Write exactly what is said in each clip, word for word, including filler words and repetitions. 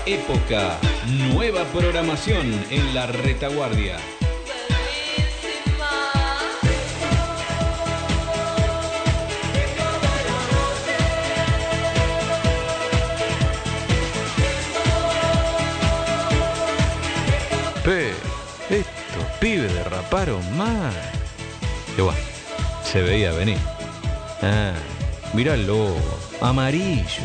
época, nueva programación en la retaguardia. Pe, estos pibes derraparon mal. Y bueno, se veía venir. Ah, mirá el logo, amarillo.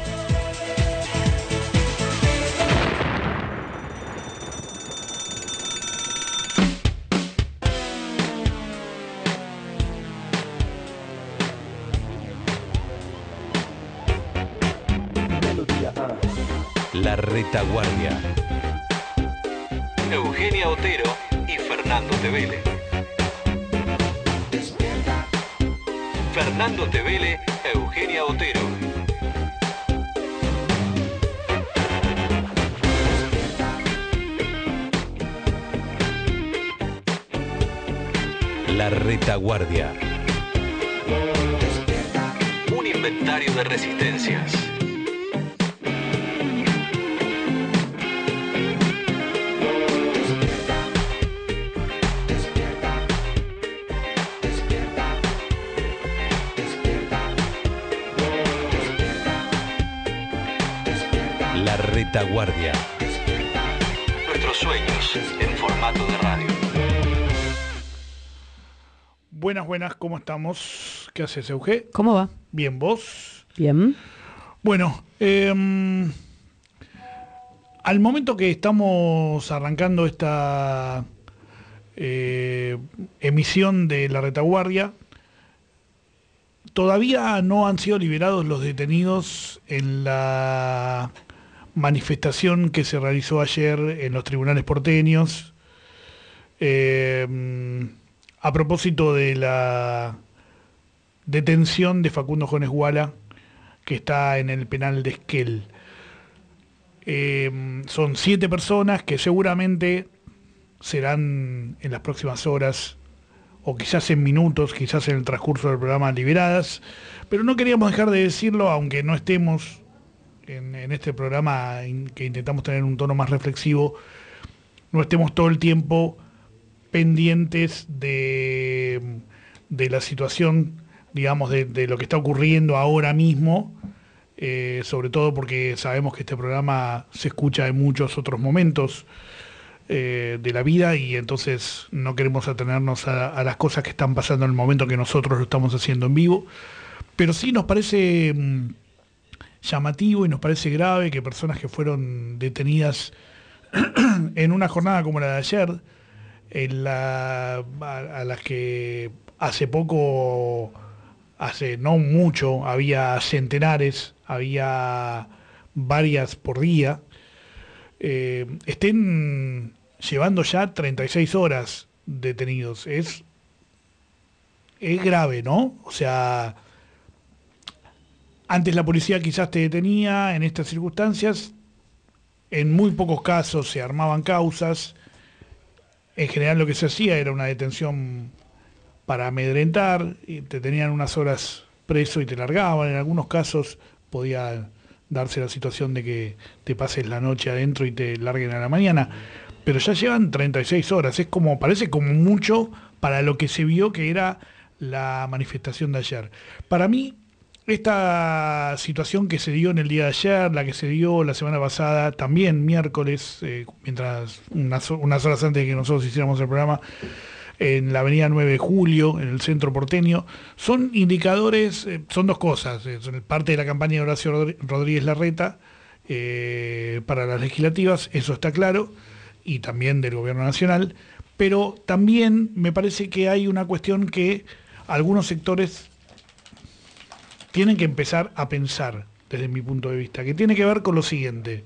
La retaguardia. Eugenia Otero y Fernando Tevele. Fernando Tevele, Eugenia Otero. La retaguardia. Un inventario de resistencias. La retaguardia. Nuestros sueños en formato de radio. Buenas, buenas, ¿cómo estamos? ¿Qué haces, Euge? ¿Cómo va? Bien, ¿vos? Bien. Bueno, eh, al momento que estamos arrancando esta eh, emisión de La Retaguardia, todavía no han sido liberados los detenidos en la manifestación que se realizó ayer en los tribunales porteños eh, a propósito de la detención de Facundo Jones Guala, que está en el penal de Esquel. Eh, son siete personas que seguramente serán en las próximas horas, o quizás en minutos, quizás en el transcurso del programa, liberadas, pero no queríamos dejar de decirlo, aunque no estemos en, en este programa in, que intentamos tener un tono más reflexivo, no estemos todo el tiempo pendientes de, de la situación, digamos, de, de lo que está ocurriendo ahora mismo, eh, sobre todo porque sabemos que este programa se escucha en muchos otros momentos eh, de la vida, y entonces no queremos atenernos a, a las cosas que están pasando en el momento que nosotros lo estamos haciendo en vivo, pero sí nos parece mmm, llamativo y nos parece grave que personas que fueron detenidas en una jornada como la de ayer, en la, a, a las que hace poco, hace no mucho, había centenares, había varias por día, eh, estén llevando ya treinta y seis horas detenidos. Es, es grave, ¿no? O sea, antes la policía quizás te detenía en estas circunstancias, en muy pocos casos se armaban causas. En general lo que se hacía era una detención para amedrentar, y te tenían unas horas preso y te largaban. En algunos casos podía darse la situación de que te pases la noche adentro y te larguen a la mañana. Pero ya llevan treinta y seis horas, es como, parece como mucho para lo que se vio que era la manifestación de ayer. Para mí, esta situación que se dio en el día de ayer, la que se dio la semana pasada, también miércoles, eh, mientras unas, unas horas antes de que nosotros hiciéramos el programa, en la avenida nueve de julio, en el centro porteño, son indicadores, eh, son dos cosas, eh, son parte de la campaña de Horacio Rodríguez Larreta eh, para las legislativas, eso está claro, y también del gobierno nacional, pero también me parece que hay una cuestión que algunos sectores tienen que empezar a pensar, desde mi punto de vista, que tiene que ver con lo siguiente.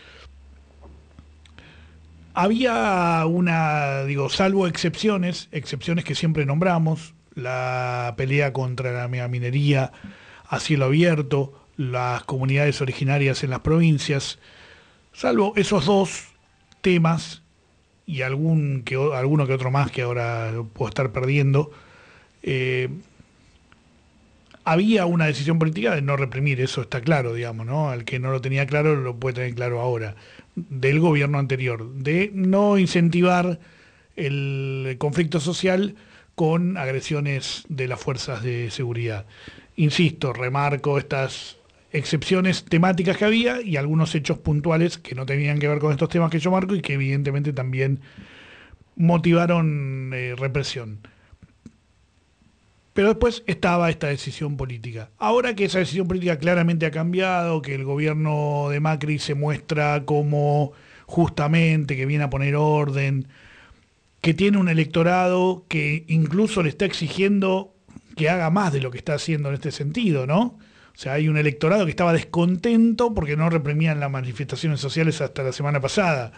Había una, digo, salvo excepciones, excepciones que siempre nombramos, la pelea contra la megaminería a cielo abierto, las comunidades originarias en las provincias, salvo esos dos temas y algún que, alguno que otro más que ahora puedo estar perdiendo, eh, había una decisión política de no reprimir, eso está claro, digamos, ¿no? Al que no lo tenía claro lo puede tener claro ahora, del gobierno anterior, de no incentivar el conflicto social con agresiones de las fuerzas de seguridad. Insisto, remarco estas excepciones temáticas que había y algunos hechos puntuales que no tenían que ver con estos temas que yo marco y que evidentemente también motivaron eh, represión. Pero después estaba esta decisión política. Ahora que esa decisión política claramente ha cambiado, que el gobierno de Macri se muestra como justamente que viene a poner orden, que tiene un electorado que incluso le está exigiendo que haga más de lo que está haciendo en este sentido, ¿no? O sea, hay un electorado que estaba descontento porque no reprimían las manifestaciones sociales hasta la semana pasada.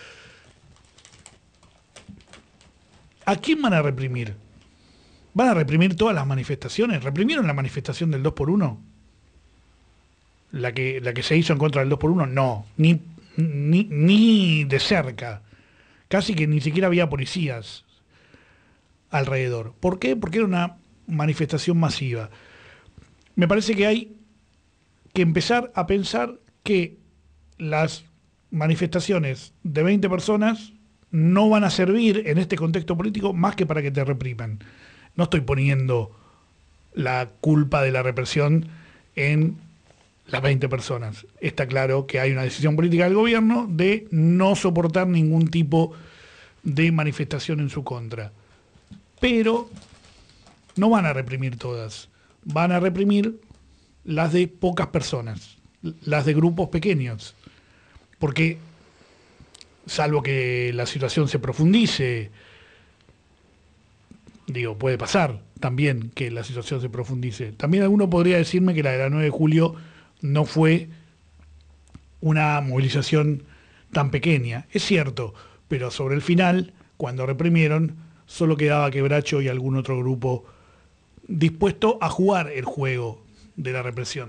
¿A quién van a reprimir? ¿Van a reprimir todas las manifestaciones? ¿Reprimieron la manifestación del dos por uno? ¿La que, la que se hizo en contra del dos por uno? No, ni, ni, ni de cerca. Casi que ni siquiera había policías alrededor. ¿Por qué? Porque era una manifestación masiva. Me parece que hay que empezar a pensar que las manifestaciones de veinte personas no van a servir en este contexto político más que para que te repriman. No estoy poniendo la culpa de la represión en las veinte personas. Está claro que hay una decisión política del gobierno de no soportar ningún tipo de manifestación en su contra. Pero no van a reprimir todas. Van a reprimir las de pocas personas, las de grupos pequeños. Porque, salvo que la situación se profundice, digo, puede pasar también que la situación se profundice. También alguno podría decirme que la de la nueve de julio no fue una movilización tan pequeña. Es cierto, pero sobre el final, cuando reprimieron, solo quedaba Quebracho y algún otro grupo dispuesto a jugar el juego de la represión.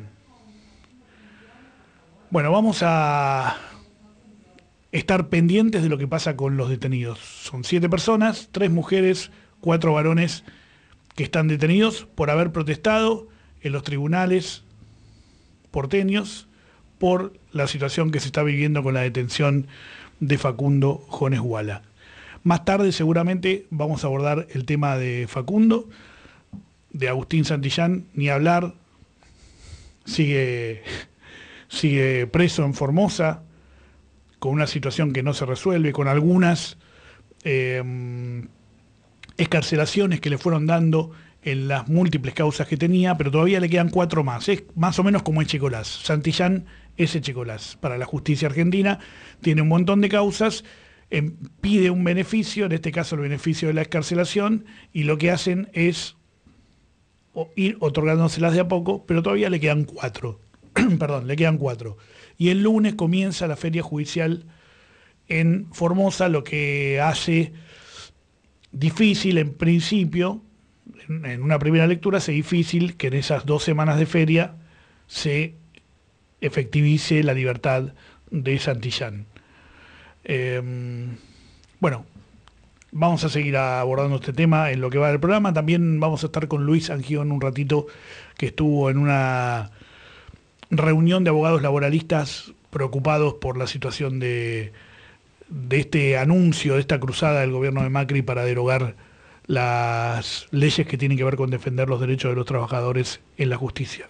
Bueno, vamos a estar pendientes de lo que pasa con los detenidos. Son siete personas, tres mujeres, cuatro varones que están detenidos por haber protestado en los tribunales porteños por la situación que se está viviendo con la detención de Facundo Jones Guala. Más tarde seguramente vamos a abordar el tema de Facundo, de Agustín Santillán, ni hablar, sigue, sigue preso en Formosa, con una situación que no se resuelve, con algunas eh, excarcelaciones que le fueron dando en las múltiples causas que tenía, pero todavía le quedan cuatro más. Es más o menos como Echecolás. Santillán es Echecolás para la justicia argentina, tiene un montón de causas, eh, pide un beneficio, en este caso el beneficio de la excarcelación, y lo que hacen es ir otorgándoselas de a poco, pero todavía le quedan cuatro. Perdón, le quedan cuatro. Y el lunes comienza la feria judicial en Formosa, lo que hace difícil en principio, en, en una primera lectura, hace difícil que en esas dos semanas de feria se efectivice la libertad de Santillán. Eh, bueno, vamos a seguir abordando este tema en lo que va del programa. También vamos a estar con Luis Angión un ratito, que estuvo en una reunión de abogados laboralistas preocupados por la situación de, de este anuncio, de esta cruzada del gobierno de Macri para derogar las leyes que tienen que ver con defender los derechos de los trabajadores en la justicia.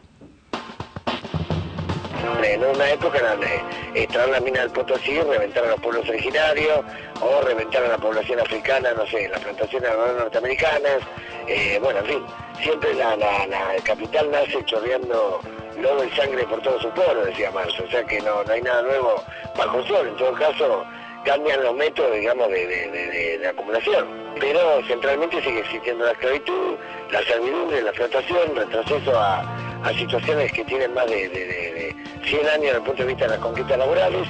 En una época donde extraer la mina del Potosí, reventar a los pueblos originarios, o reventar a la población africana, no sé, en las plantaciones norteamericanas, eh, bueno, en fin, siempre la, la, la el capital nace chorreando lodo y sangre por todos sus poros, decía Marx, o sea que no, no hay nada nuevo bajo el sol. En todo caso, cambian los métodos, digamos, de, de, de, de, de acumulación, pero centralmente sigue existiendo la esclavitud, la servidumbre, la explotación, retroceso a, a situaciones que tienen más de, de, de, de cien años desde el punto de vista de las conquistas laborales.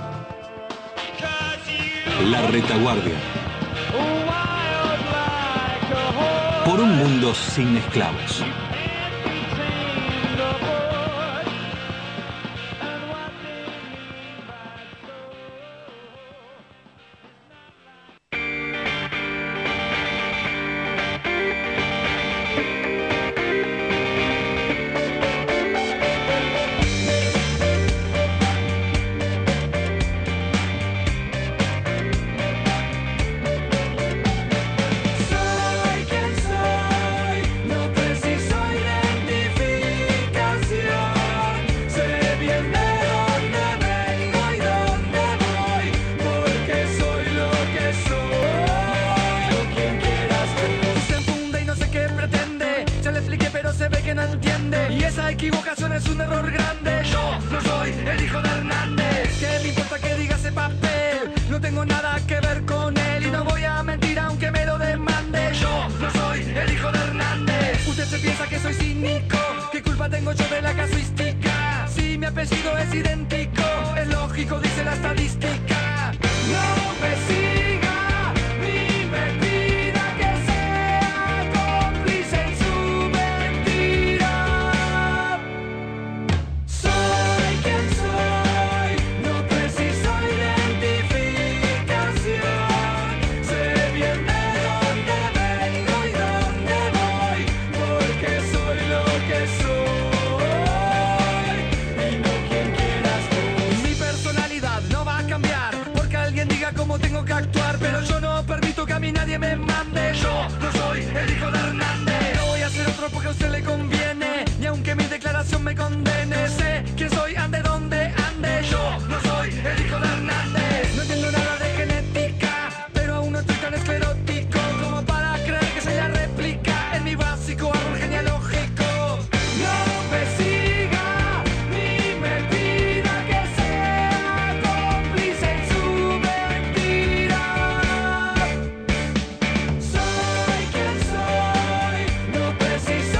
La Retaguardia. Por un mundo sin esclavos. culpa tengo yo de la casuística? Si mi apellido es idéntico, es lógico, dice la estadística. No me siga ni me pida que sea cómplice en su mentira. Soy quien soy, no preciso identificación. Sé bien de dónde vengo y dónde voy, porque soy lo que soy y no quien quieras tú. Mi personalidad no va a cambiar porque alguien diga cómo tengo que actuar, pero yo no permito que a mí nadie me mande. Yo no soy el hijo de Hernández, no voy a ser otro porque a usted le conviene, ni aunque mi declaración me condene. Sé quién soy, ande donde ande. Yo no soy el hijo de Hernández. No entiendo nada de genética, pero aún no estoy tan esclerótico como para creer que soy la réplica en mi básico árbol genealógico. No me siga ni me pida que sea cómplice en su mentira. Soy quien soy, no preciso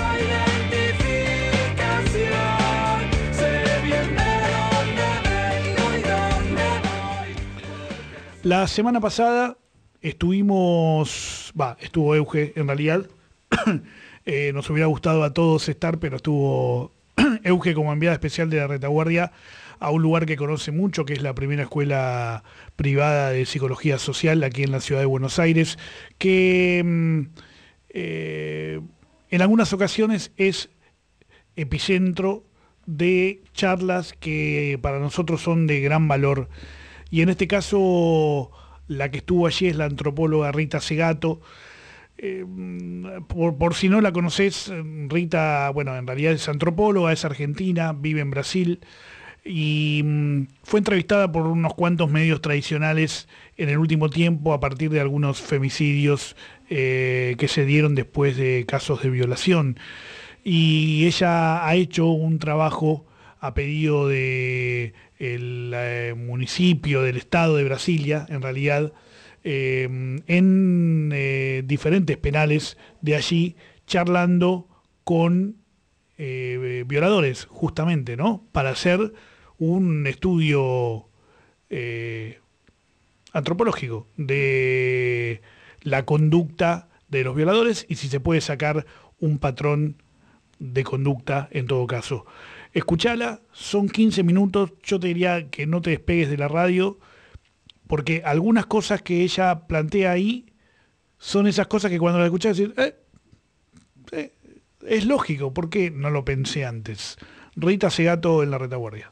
identificación. Sé bien de dónde vengo y dónde voy. La semana pasada estuvimos, va, estuvo Euge en realidad. Eh, nos hubiera gustado a todos estar, pero estuvo Euge como enviada especial de la Retaguardia a un lugar que conoce mucho, que es la primera escuela privada de psicología social aquí en la ciudad de Buenos Aires, que mm, eh, en algunas ocasiones es epicentro de charlas que para nosotros son de gran valor. Y en este caso, la que estuvo allí es la antropóloga Rita Segato. Eh, por, por si no la conocés, Rita, bueno, en realidad es antropóloga, es argentina, vive en Brasil y mm, fue entrevistada por unos cuantos medios tradicionales en el último tiempo a partir de algunos femicidios eh, que se dieron después de casos de violación. Y ella ha hecho un trabajo a pedido de el eh, municipio, del estado de Brasilia, en realidad, eh, en eh, diferentes penales de allí, charlando con eh, violadores, justamente, ¿no? Para hacer un estudio eh, antropológico de la conducta de los violadores y si se puede sacar un patrón de conducta en todo caso. Escuchala, son quince minutos, yo te diría que no te despegues de la radio, porque algunas cosas que ella plantea ahí son esas cosas que cuando la escuchás decís, eh, eh, es lógico, ¿por qué no lo pensé antes? Rita Segato en la Retaguardia.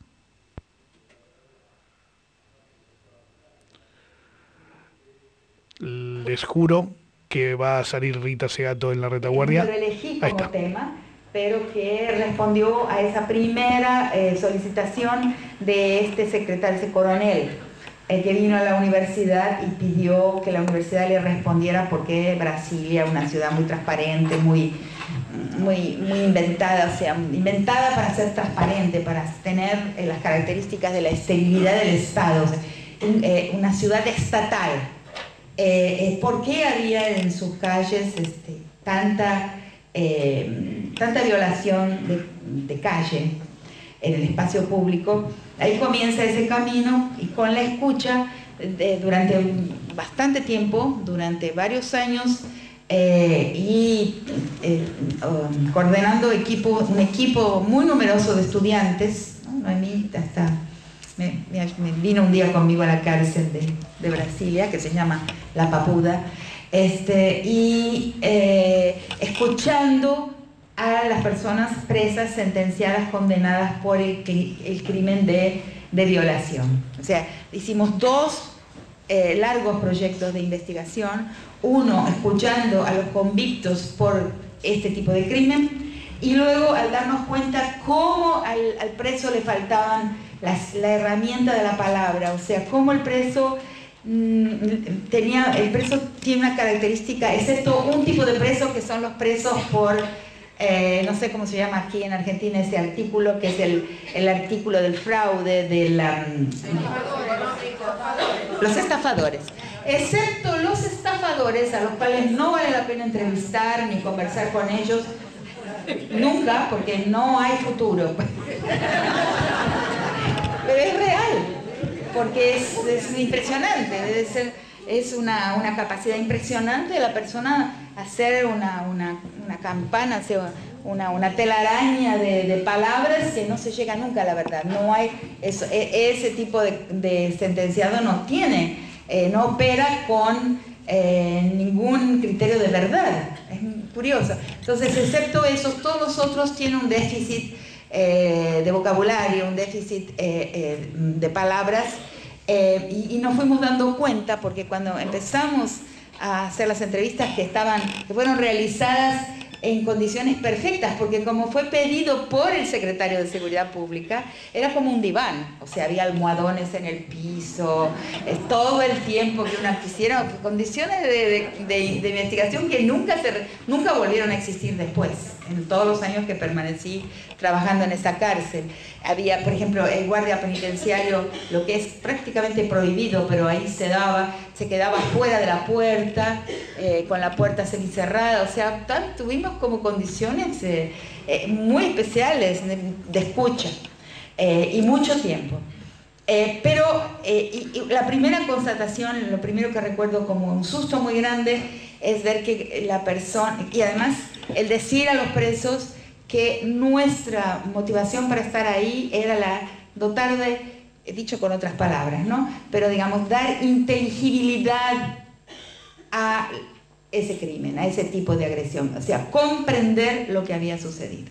Les juro que va a salir Rita Segato en la Retaguardia. Lo elegí como tema, pero que respondió a esa primera eh, solicitación de este secretario, ese coronel, eh, que vino a la universidad y pidió que la universidad le respondiera porque Brasilia es una ciudad muy transparente, muy, muy, muy inventada, o sea, inventada para ser transparente, para tener eh, las características de la esterilidad del Estado, o sea, un, eh, una ciudad estatal. Eh, ¿Por qué había en sus calles este, tanta, eh, tanta violación de, de calle en el espacio público? Ahí comienza ese camino y con la escucha de, durante bastante tiempo, durante varios años, eh, y eh, um, coordinando equipo, un equipo muy numeroso de estudiantes, ¿no? A mí hasta me, me, me vino un día conmigo a la cárcel de, de Brasilia, que se llama La Papuda, este, y eh, escuchando a las personas presas, sentenciadas, condenadas por el, el crimen de, de violación. O sea, hicimos dos eh, largos proyectos de investigación, uno escuchando a los convictos por este tipo de crimen, y luego al darnos cuenta cómo al, al preso le faltaban las, la herramienta de la palabra, o sea, cómo el preso mmm, tenía, el preso tiene una característica, excepto un tipo de preso que son los presos por, eh, no sé cómo se llama aquí en Argentina ese artículo, que es el, el artículo del fraude, de la, um, los estafadores. Excepto los estafadores, a los cuales no vale la pena entrevistar ni conversar con ellos, Nunca, porque no hay futuro. Pero es real, porque es, es impresionante, debe ser, es una, una capacidad impresionante de la persona hacer una, una, una campana, hacer una, una telaraña de, de palabras que no se llega nunca a la verdad. No hay eso, ese tipo de, de sentenciado no tiene, eh, no opera con eh, ningún criterio de verdad. Es curioso. Entonces, excepto eso, todos los otros tienen un déficit eh, de vocabulario, un déficit eh, eh, de palabras, eh, y, y nos fuimos dando cuenta porque cuando empezamos a hacer las entrevistas que estaban, que fueron realizadas en condiciones perfectas, porque como fue pedido por el secretario de Seguridad Pública, era como un diván, o sea, había almohadones en el piso, eh, todo el tiempo que una quisiera, condiciones de, de, de, de investigación que nunca, se, nunca volvieron a existir después, en todos los años que permanecí trabajando en esa cárcel. Había, por ejemplo, el guardia penitenciario, lo que es prácticamente prohibido, pero ahí se daba, se quedaba fuera de la puerta, eh, con la puerta semicerrada, o sea, tal, tuvimos como condiciones eh, eh, muy especiales de, de escucha, eh, y mucho tiempo. Eh, pero eh, y, y la primera constatación, lo primero que recuerdo como un susto muy grande, es ver que la persona, y además el decir a los presos que nuestra motivación para estar ahí era la dotar de, dicho con otras palabras, ¿no? Pero digamos, dar inteligibilidad a ese crimen, a ese tipo de agresión, o sea, comprender lo que había sucedido.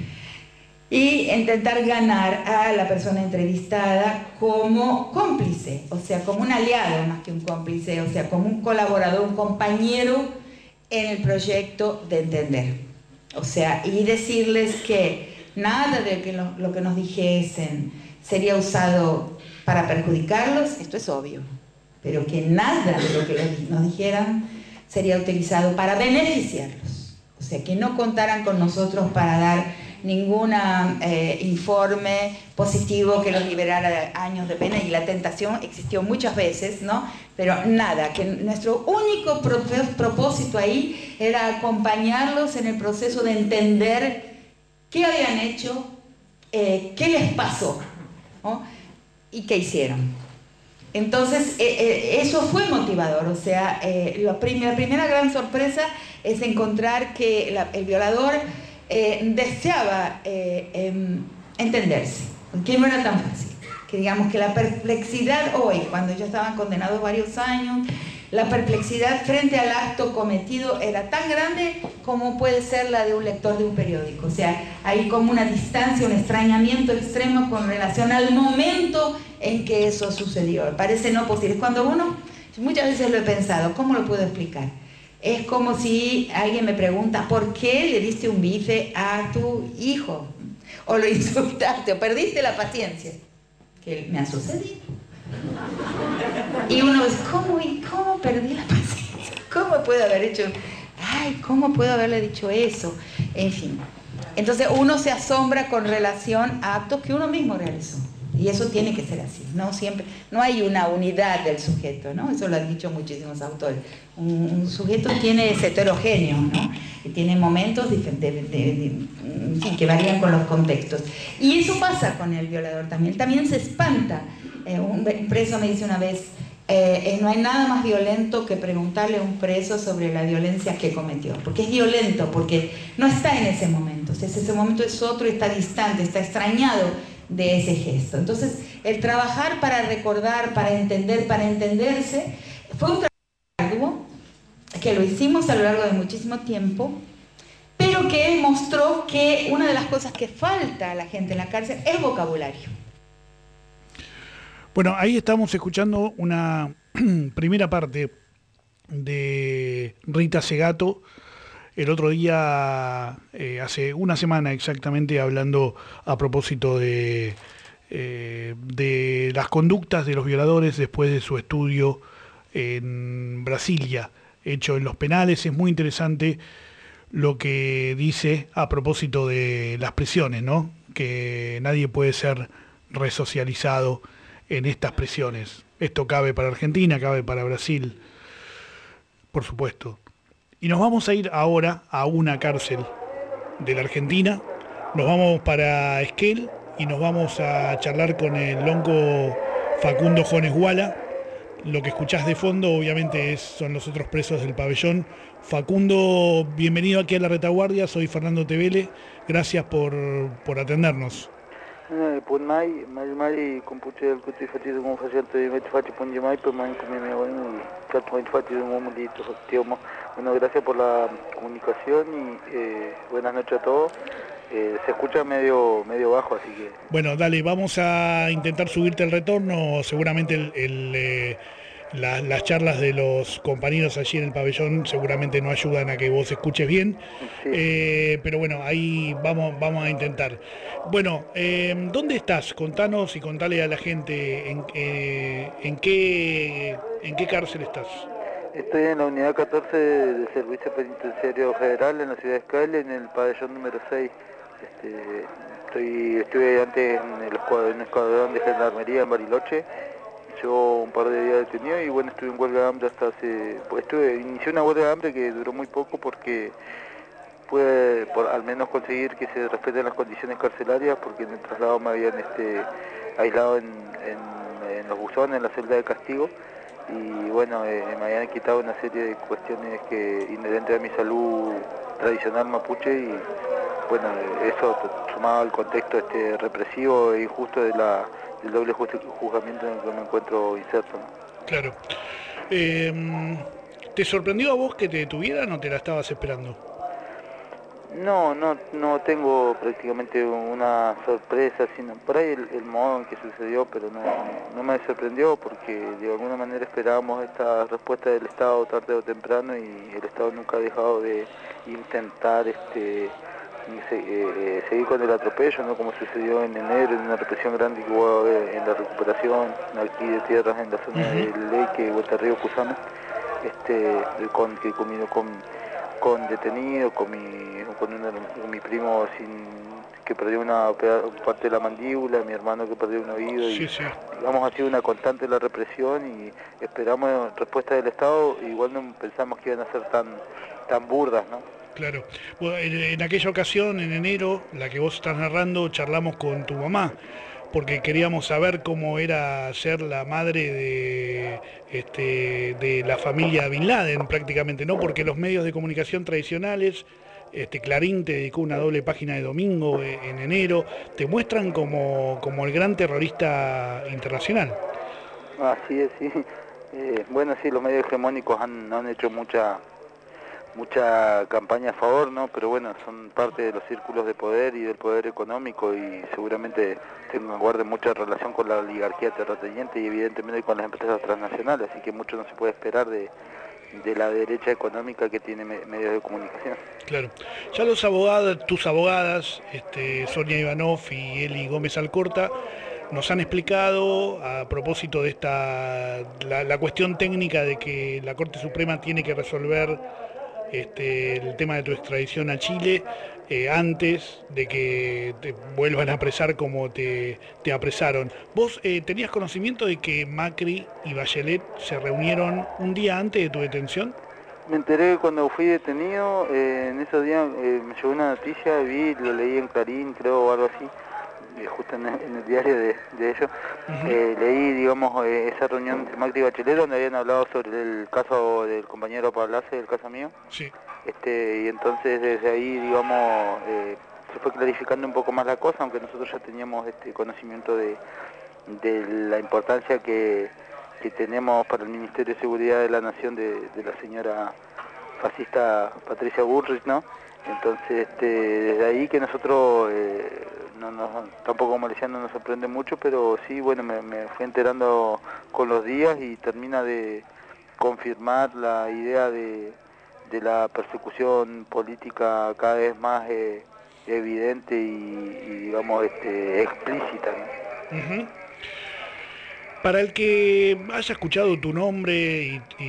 Y intentar ganar a la persona entrevistada como cómplice, o sea, como un aliado más que un cómplice, o sea, como un colaborador, un compañero en el proyecto de entender. O sea, y decirles que nada de que lo, lo que nos dijesen sería usado para perjudicarlos, esto es obvio, pero que nada de lo que nos dijeran sería utilizado para beneficiarlos. O sea, que no contaran con nosotros para dar ningún eh, informe positivo que los liberara de años de pena, y la tentación existió muchas veces, ¿no? Pero nada, que nuestro único pro propósito ahí era acompañarlos en el proceso de entender qué habían hecho, eh, qué les pasó, ¿no? Y qué hicieron. Entonces, eh, eh, eso fue motivador, o sea, eh, la, prim la primera gran sorpresa es encontrar que la, el violador eh, deseaba eh, eh, entenderse, que no era tan fácil, que digamos que la perplexidad hoy, cuando ya estaban condenados varios años, la perplexidad frente al acto cometido era tan grande como puede ser la de un lector de un periódico, o sea, hay como una distancia, un extrañamiento extremo con relación al momento en que eso sucedió. Parece no posible. Cuando uno, muchas veces lo he pensado, ¿cómo lo puedo explicar? Es como si alguien me pregunta, ¿por qué le diste un bife a tu hijo? O lo insultaste, o perdiste la paciencia. Que me ha sucedido. Y uno dice, ¿cómo, y cómo perdí la paciencia? ¿Cómo puedo haber hecho? Ay, ¿cómo puedo haberle dicho eso? En fin. Entonces uno se asombra con relación a actos que uno mismo realizó. Y eso tiene que ser así, no siempre, no hay una unidad del sujeto, ¿no? Eso lo han dicho muchísimos autores. Un, un sujeto tiene, es heterogéneo, ¿no? Y tiene momentos de, de, de, de, en fin, que varían con los contextos. Y eso pasa con el violador también. También se espanta. Eh, un preso me dice una vez, eh, eh, no hay nada más violento que preguntarle a un preso sobre la violencia que cometió. Porque es violento, porque no está en ese momento. O sea, ese momento es otro, está distante, está extrañado de ese gesto. Entonces, el trabajar para recordar, para entender, para entenderse, fue un trabajo arduo, que lo hicimos a lo largo de muchísimo tiempo, pero que mostró que una de las cosas que falta a la gente en la cárcel es vocabulario. Bueno, ahí estamos escuchando una primera parte de Rita Segato, el otro día, eh, hace una semana exactamente, hablando a propósito de, eh, de las conductas de los violadores después de su estudio en Brasilia, hecho en los penales. Es muy interesante lo que dice a propósito de las prisiones, ¿no? Que nadie puede ser resocializado en estas prisiones. Esto cabe para Argentina, cabe para Brasil, por supuesto. Y nos vamos a ir ahora a una cárcel de la Argentina. Nos vamos para Esquel y nos vamos a charlar con el lonco Facundo Jones Guala. Lo que escuchás de fondo obviamente es, son los otros presos del pabellón. Facundo, bienvenido aquí a la retaguardia, soy Fernando Tevele, gracias por, por atendernos. Pun mai, mai mai computer el que te fati de un facente de met fati pun mai por mai como me bueno y cat point fati de un momento tío. Bueno, gracias por la comunicación y eh, buenas noches a todos. Eh, se escucha medio medio bajo, así que... Bueno, dale, vamos a intentar subirte el retorno, seguramente el, el, eh, la, las charlas de los compañeros allí en el pabellón seguramente no ayudan a que vos escuches bien, sí. eh, pero bueno, ahí vamos, vamos a intentar. Bueno, eh, ¿dónde estás? Contanos y contale a la gente en, eh, en, qué, en qué cárcel estás. Estoy en la unidad catorce del Servicio Penitenciario Federal en la ciudad de Escala, en el pabellón número seis. Este, estoy, estuve antes en el escuadrón, en el escuadrón de gendarmería en Bariloche, yo un par de días detenido y bueno, estuve en huelga de hambre hasta hace... Pues estuve, inicié una huelga de hambre que duró muy poco porque pude por, al menos conseguir que se respeten las condiciones carcelarias, porque en el traslado me habían este, aislado en, en, en los buzones, en la celda de castigo, y bueno, eh, me habían quitado una serie de cuestiones que inherentes a mi salud tradicional mapuche y bueno, eso sumado al contexto este represivo e injusto de la, del doble juzgamiento en el que me encuentro inserto, ¿no? Claro. Eh, ¿Te sorprendió a vos que te detuvieran o te la estabas esperando? No, no, no tengo prácticamente una sorpresa, sino por ahí el, el modo en que sucedió, pero no, no me sorprendió porque de alguna manera esperábamos esta respuesta del Estado tarde o temprano y el Estado nunca ha dejado de intentar este se, eh, seguir con el atropello, ¿no? Como sucedió en enero, en una represión grande que hubo eh, en la recuperación aquí de tierras en la zona uh-huh. del Leque, Huetarrío, Cusama, este, con, que combinó con con detenido, con mi, con, una, con mi primo sin, que perdió una parte de la mandíbula, mi hermano que perdió un oído, y sí, sí. digamos ha sido una constante la represión y esperamos respuesta del Estado, igual no pensamos que iban a ser tan, tan burdas, ¿no? Claro. Bueno, en, en aquella ocasión, en enero, la que vos estás narrando, charlamos con tu mamá, porque queríamos saber cómo era ser la madre de, este, de la familia Bin Laden prácticamente, ¿no? Porque los medios de comunicación tradicionales, este, Clarín te dedicó una doble página de domingo en enero, te muestran como, como el gran terrorista internacional. Así es, sí. Eh, bueno, sí, los medios hegemónicos han, han hecho mucha... mucha campaña a favor, ¿no? Pero bueno, son parte de los círculos de poder y del poder económico y seguramente tengan guarden mucha relación con la oligarquía terrateniente y evidentemente con las empresas transnacionales, así que mucho no se puede esperar de, de la derecha económica que tiene me, medios de comunicación. Claro. Ya los abogados, tus abogadas, este, Sonia Ivanov y Eli Gómez Alcorta, nos han explicado a propósito de esta la, la cuestión técnica de que la Corte Suprema tiene que resolver Este, el tema de tu extradición a Chile eh, antes de que te vuelvan a apresar como te, te apresaron. ¿Vos eh, tenías conocimiento de que Macri y Bachelet se reunieron un día antes de tu detención? Me enteré cuando fui detenido, eh, en esos días eh, me llegó una noticia, vi, lo leí en Clarín, creo, o algo así, eh, justo en el, en el diario de, de ellos. Uh-huh. eh, leí, digamos, eh, esa reunión de Macri y Bachelet donde habían hablado sobre el caso del compañero Pablace, el caso mío. Sí. Este, y entonces desde ahí, digamos, eh, se fue clarificando un poco más la cosa, aunque nosotros ya teníamos este conocimiento de, de la importancia que, que tenemos para el Ministerio de Seguridad de la Nación de, de la señora fascista Patricia Bullrich, ¿no? Entonces, este, desde ahí que nosotros, eh, no, no, tampoco como decía, no nos sorprende mucho, pero sí, bueno, me, me fui enterando con los días y termina de confirmar la idea de, de la persecución política cada vez más eh, evidente y, y, digamos, este, explícita, ¿no? Uh-huh. Para el que haya escuchado tu nombre y, y,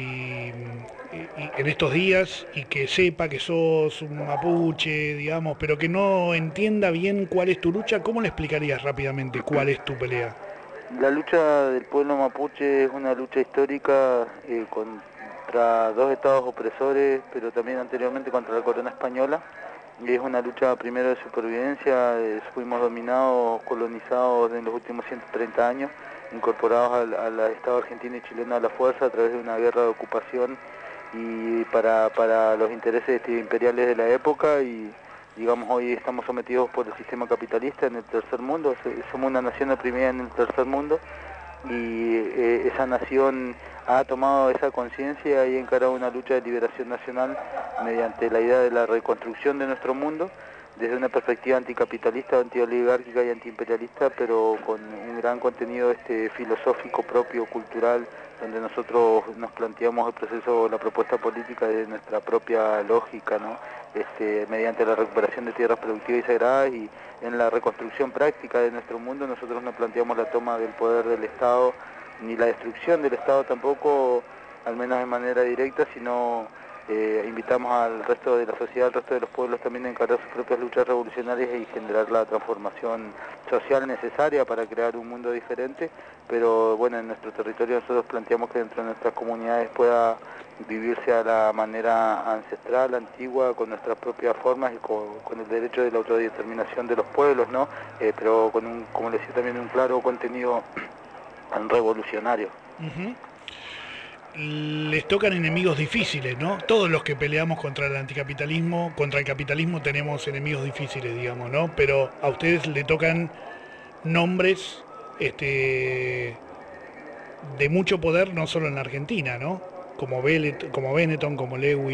y en estos días y que sepa que sos un mapuche, digamos, pero que no entienda bien cuál es tu lucha, ¿cómo le explicarías rápidamente cuál es tu pelea? La lucha del pueblo mapuche es una lucha histórica eh, contra dos estados opresores, pero también anteriormente contra la corona española, y es una lucha primero de supervivencia. Eh, fuimos dominados, colonizados en los últimos ciento treinta años, incorporados al, al Estado argentino y chileno a la fuerza a través de una guerra de ocupación y para, para los intereses este, imperiales de la época, y digamos hoy estamos sometidos por el sistema capitalista en el tercer mundo. Somos una nación oprimida en el tercer mundo, y eh, esa nación ha tomado esa conciencia y ha encarado una lucha de liberación nacional mediante la idea de la reconstrucción de nuestro mundo desde una perspectiva anticapitalista, antioligárquica y antiimperialista, pero con un gran contenido este, filosófico propio, cultural, donde nosotros nos planteamos el proceso, la propuesta política de nuestra propia lógica, ¿no? Este, mediante la recuperación de tierras productivas y sagradas, y en la reconstrucción práctica de nuestro mundo nosotros no planteamos la toma del poder del Estado, ni la destrucción del Estado tampoco, al menos de manera directa, sino eh, invitamos al resto de la sociedad, al resto de los pueblos también a encarar sus propias luchas revolucionarias y generar la transformación social necesaria para crear un mundo diferente. Pero bueno, en nuestro territorio nosotros planteamos que dentro de nuestras comunidades pueda vivirse a la manera ancestral, antigua, con nuestras propias formas y con, con el derecho de la autodeterminación de los pueblos, ¿no? Eh, pero con un, como les decía, también un claro contenido revolucionario. Uh-huh. Les tocan enemigos difíciles, ¿no? Todos los que peleamos contra el anticapitalismo, contra el capitalismo, tenemos enemigos difíciles, digamos, ¿no? Pero a ustedes le tocan nombres este, de mucho poder, no solo en la Argentina, ¿no? Como, Belet, como Benetton, como Lewis.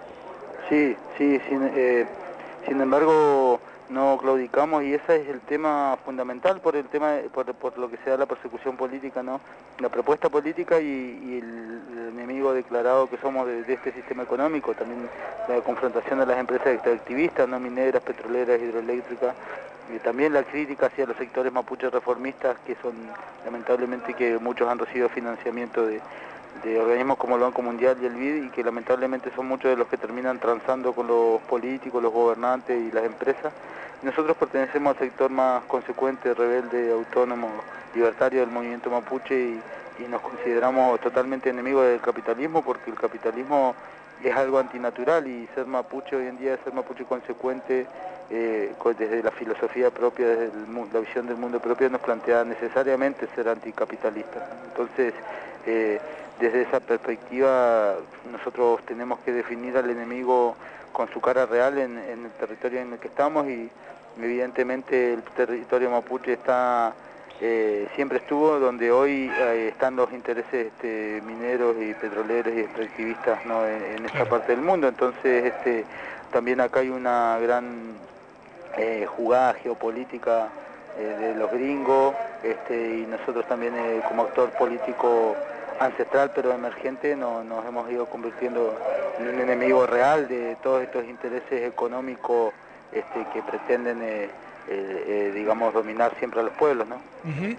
Sí, sí, sin, eh, sin embargo no claudicamos, y ese es el tema fundamental por el tema por, por lo que se da la persecución política, ¿no? La propuesta política y, y el, el enemigo declarado que somos de, de este sistema económico, también la confrontación de las empresas extractivistas, no mineras, petroleras, hidroeléctricas, y también la crítica hacia los sectores mapuches reformistas, que son lamentablemente que muchos han recibido financiamiento de de organismos como el Banco Mundial y el B I D, y que lamentablemente son muchos de los que terminan transando con los políticos, los gobernantes y las empresas. Nosotros pertenecemos al sector más consecuente, rebelde, autónomo, libertario del movimiento mapuche, y, y nos consideramos totalmente enemigos del capitalismo, porque el capitalismo es algo antinatural, y ser mapuche hoy en día, ser mapuche consecuente, eh, desde la filosofía propia, desde el, la visión del mundo propio, nos plantea necesariamente ser anticapitalista. Entonces, eh, desde esa perspectiva nosotros tenemos que definir al enemigo con su cara real en, en el territorio en el que estamos, y evidentemente el territorio mapuche está eh, siempre estuvo donde hoy eh, están los intereses este, mineros y petroleros y extractivistas, ¿no? en, en esta Claro. parte del mundo. Entonces este, también acá hay una gran eh, jugada geopolítica eh, de los gringos, este, y nosotros también eh, como actor político ancestral pero emergente no, nos hemos ido convirtiendo en un enemigo real de todos estos intereses económicos este, que pretenden eh, eh, eh, digamos dominar siempre a los pueblos, ¿no? Uh-huh.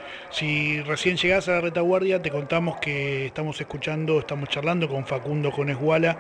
Si recién llegás a la retaguardia, te contamos que estamos escuchando, estamos charlando con Facundo Conesguala,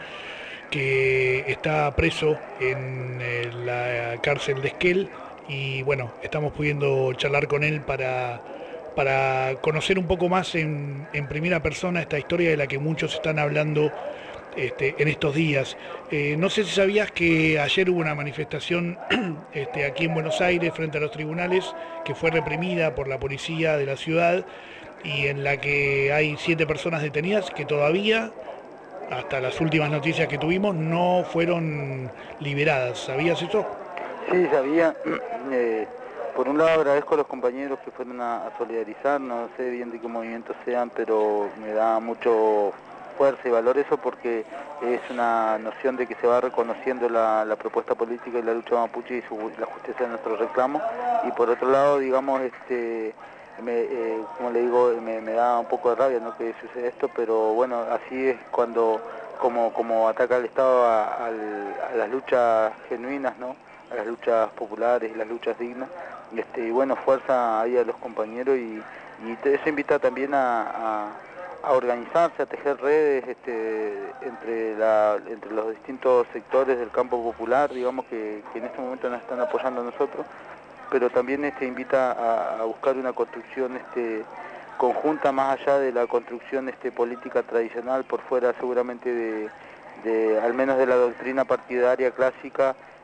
que está preso en eh, la cárcel de Esquel, y bueno, estamos pudiendo charlar con él para para conocer un poco más en, en primera persona esta historia de la que muchos están hablando este, en estos días. Eh, no sé si sabías que ayer hubo una manifestación este, aquí en Buenos Aires frente a los tribunales, que fue reprimida por la policía de la ciudad, y en la que hay siete personas detenidas que todavía, hasta las últimas noticias que tuvimos, no fueron liberadas. ¿Sabías eso? Sí, sabía. Eh... Por un lado agradezco a los compañeros que fueron a, a solidarizar, no sé bien de qué movimientos sean, pero me da mucho fuerza y valor eso, porque es una noción de que se va reconociendo la, la propuesta política y la lucha mapuche y su, la justicia de nuestros reclamos. Y por otro lado, digamos, este, me, eh, como le digo, me, me da un poco de rabia, ¿no?, que suceda esto, pero bueno, así es cuando como, como ataca el Estado a, a, a las luchas genuinas, ¿no?, a las luchas populares y las luchas dignas. Este, y bueno, fuerza ahí a los compañeros, y, y eso invita también a, a, a organizarse, a tejer redes este, entre, la, entre los distintos sectores del campo popular, digamos, que, que en este momento nos están apoyando a nosotros, pero también este, invita a, a buscar una construcción este, conjunta más allá de la construcción este, política tradicional, por fuera seguramente de, de al menos de la doctrina partidaria clásica,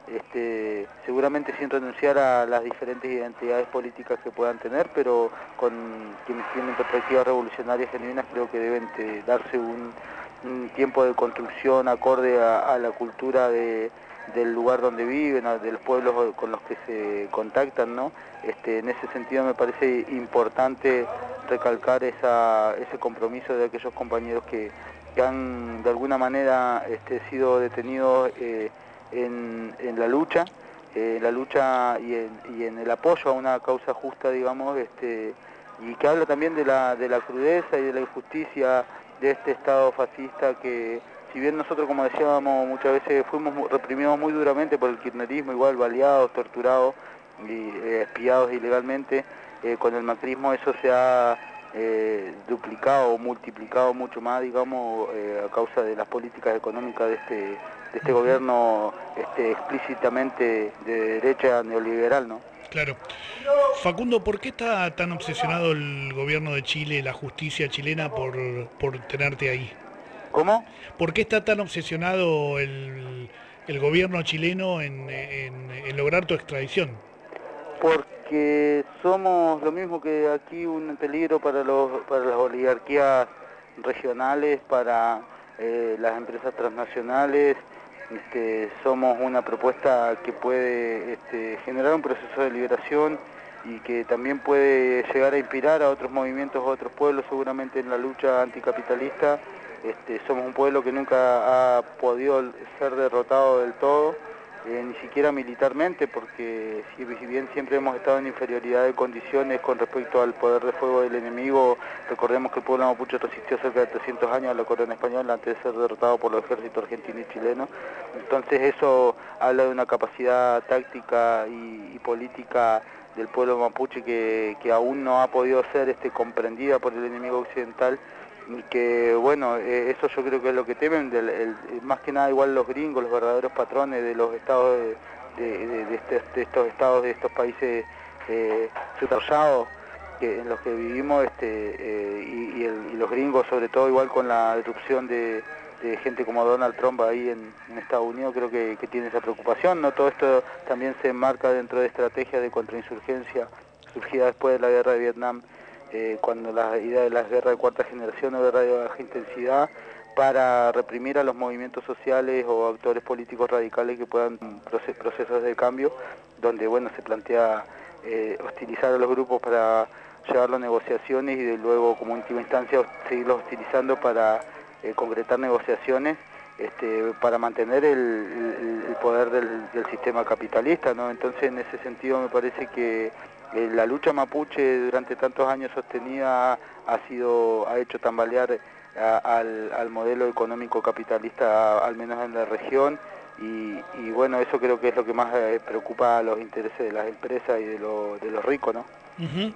este, seguramente sin renunciar a las diferentes identidades políticas que puedan tener, pero con quienes tienen perspectivas revolucionarias genuinas creo que deben te, darse un, un tiempo de construcción acorde a, a la cultura de, del lugar donde viven, a, de los pueblos con los que se contactan, ¿no? Este, en ese sentido me parece importante recalcar esa, ese compromiso de aquellos compañeros que, que han de alguna manera este, sido detenidos eh, en, en la lucha, eh, la lucha y en, y en el apoyo a una causa justa, digamos, este, y que habla también de la, de la crudeza y de la injusticia de este Estado fascista que, si bien nosotros, como decíamos muchas veces, fuimos reprimidos muy duramente por el kirchnerismo, igual baleados, torturados y eh, espiados ilegalmente, eh, con el macrismo eso se ha eh, duplicado o multiplicado mucho más, digamos, eh, a causa de las políticas económicas de este, de este gobierno este, explícitamente de derecha neoliberal, ¿no? Claro. Facundo, ¿por qué está tan obsesionado el gobierno de Chile, la justicia chilena, por, por tenerte ahí? ¿Cómo? ¿Por qué está tan obsesionado el, el gobierno chileno en, en, en lograr tu extradición? Porque somos lo mismo que aquí un peligro para, los, para las oligarquías regionales, para eh, las empresas transnacionales. Este, somos una propuesta que puede este, generar un proceso de liberación y que también puede llegar a inspirar a otros movimientos, a otros pueblos, seguramente en la lucha anticapitalista. Este, somos un pueblo que nunca ha podido ser derrotado del todo, eh, ni siquiera militarmente, porque si bien siempre hemos estado en inferioridad de condiciones con respecto al poder de fuego del enemigo, recordemos que el pueblo mapuche resistió cerca de trescientos años a la corona española antes de ser derrotado por los ejércitos argentino y chileno. Entonces eso habla de una capacidad táctica y, y política del pueblo mapuche que, que aún no ha podido ser este, comprendida por el enemigo occidental. Y que bueno, eh, eso yo creo que es lo que temen, del, el, más que nada igual los gringos, los verdaderos patrones de los estados de, de, de, de, este, de estos estados, de estos países eh, subdesarrollados que, en los que vivimos, este, eh, y, y, el, y los gringos sobre todo, igual con la irrupción de, de gente como Donald Trump ahí en, en Estados Unidos, creo que, que tiene esa preocupación, ¿no? Todo esto también se enmarca dentro de estrategias de contrainsurgencia surgida después de la guerra de Vietnam, Eh, cuando la idea de las guerras de cuarta generación o guerra de baja intensidad, para reprimir a los movimientos sociales o actores políticos radicales que puedan proces procesos de cambio, donde bueno se plantea eh, hostilizar a los grupos para llevarlo a negociaciones y de luego como última instancia seguirlos hostilizando para eh, concretar negociaciones este, para mantener el, el, el poder del, del sistema capitalista, ¿no? Entonces en ese sentido me parece que Eh, la lucha mapuche durante tantos años sostenida ha sido ha hecho tambalear a, al, al modelo económico capitalista, a, al menos en la región, y, y bueno, eso creo que es lo que más eh, preocupa a los intereses de las empresas y de, lo, de los ricos, ¿no? Uh-huh.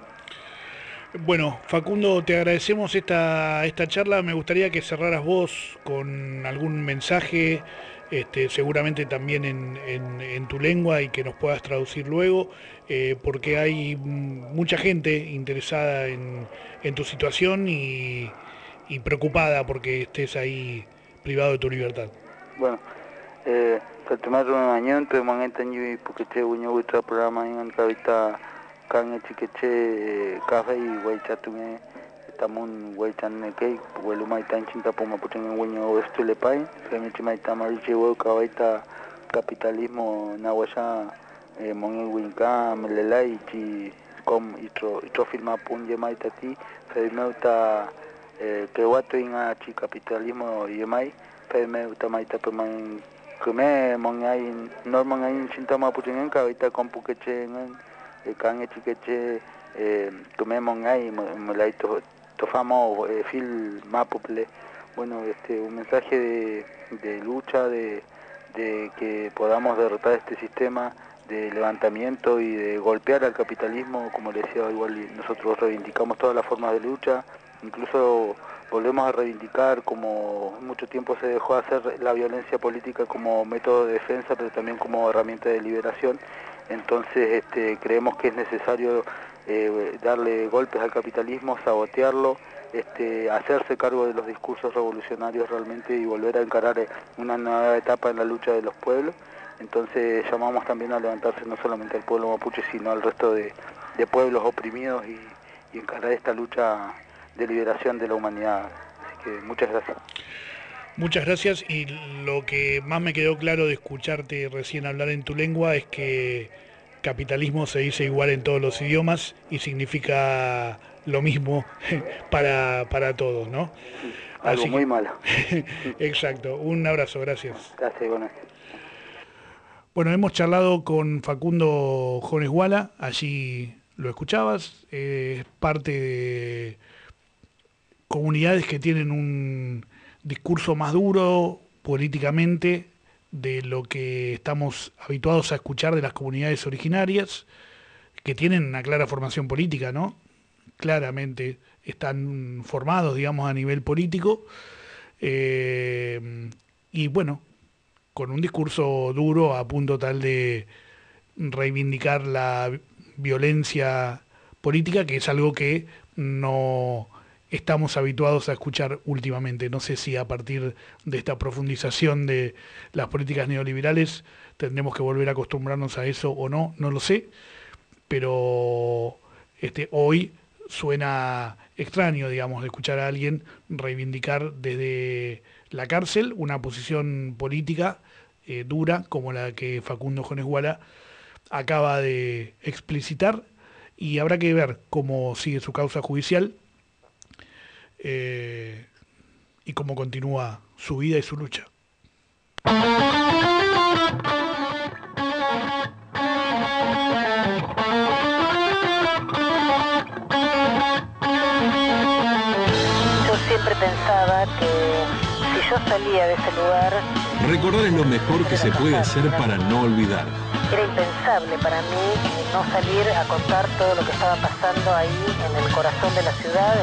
Bueno, Facundo, te agradecemos esta, esta charla. Me gustaría que cerraras vos con algún mensaje, este, seguramente también en, en, en tu lengua, y que nos puedas traducir luego, eh, porque hay mucha gente interesada en, en tu situación y, y preocupada porque estés ahí privado de tu libertad. Bueno, eh, Katumar Mañón, tu mangentanyi porque te uño ultra programa en cabita kan chiqueche café y guaychatume estamos un guaychan que vuelo maitan chinta poma putin uño estule pai femichi maita mariche wo kawaita capitalismo nawasha mon winka melelai chi com itro itro filma punje maita ti femeuta que wato inga chi capitalismo yemai femeuta maita peman kume mongai normal ngai chinta ma putin kawaita compukeche kan etiquete eh, tomemos ahí me to tofamos eh, fil mapuple. Bueno, este un mensaje de, de lucha, de, de que podamos derrotar este sistema de levantamiento y de golpear al capitalismo. Como les decía, igual nosotros reivindicamos todas las formas de lucha, incluso volvemos a reivindicar, como mucho tiempo se dejó de hacer, la violencia política como método de defensa, pero también como herramienta de liberación. Entonces este, creemos que es necesario eh, darle golpes al capitalismo, sabotearlo, este, hacerse cargo de los discursos revolucionarios realmente y volver a encarar una nueva etapa en la lucha de los pueblos. Entonces llamamos también a levantarse no solamente al pueblo mapuche, sino al resto de, de pueblos oprimidos y, y encarar esta lucha de liberación de la humanidad. Así que muchas gracias. Muchas gracias, y lo que más me quedó claro de escucharte recién hablar en tu lengua es que capitalismo se dice igual en todos los idiomas y significa lo mismo para, para todos, ¿no? Sí, algo Así muy que... malo. Exacto, un abrazo, gracias. Gracias, bueno. Bueno, hemos charlado con Facundo Jones Guala, allí lo escuchabas, es eh, parte de comunidades que tienen un discurso más duro políticamente de lo que estamos habituados a escuchar de las comunidades originarias, que tienen una clara formación política, ¿no? Claramente están formados, digamos, a nivel político, eh, y bueno, con un discurso duro a punto tal de reivindicar la violencia política, que es algo que no estamos habituados a escuchar últimamente. No sé si a partir de esta profundización de las políticas neoliberales tendremos que volver a acostumbrarnos a eso o no, no lo sé, pero este, hoy suena extraño, digamos, de escuchar a alguien reivindicar desde la cárcel una posición política eh, dura como la que Facundo Jones Guala acaba de explicitar, y habrá que ver cómo sigue su causa judicial eh, y cómo continúa su vida y su lucha. Siempre pensaba que si yo salía de ese lugar... Recordar es lo mejor que se puede hacer para no olvidar. Era impensable para mí no salir a contar todo lo que estaba pasando ahí en el corazón de la ciudad.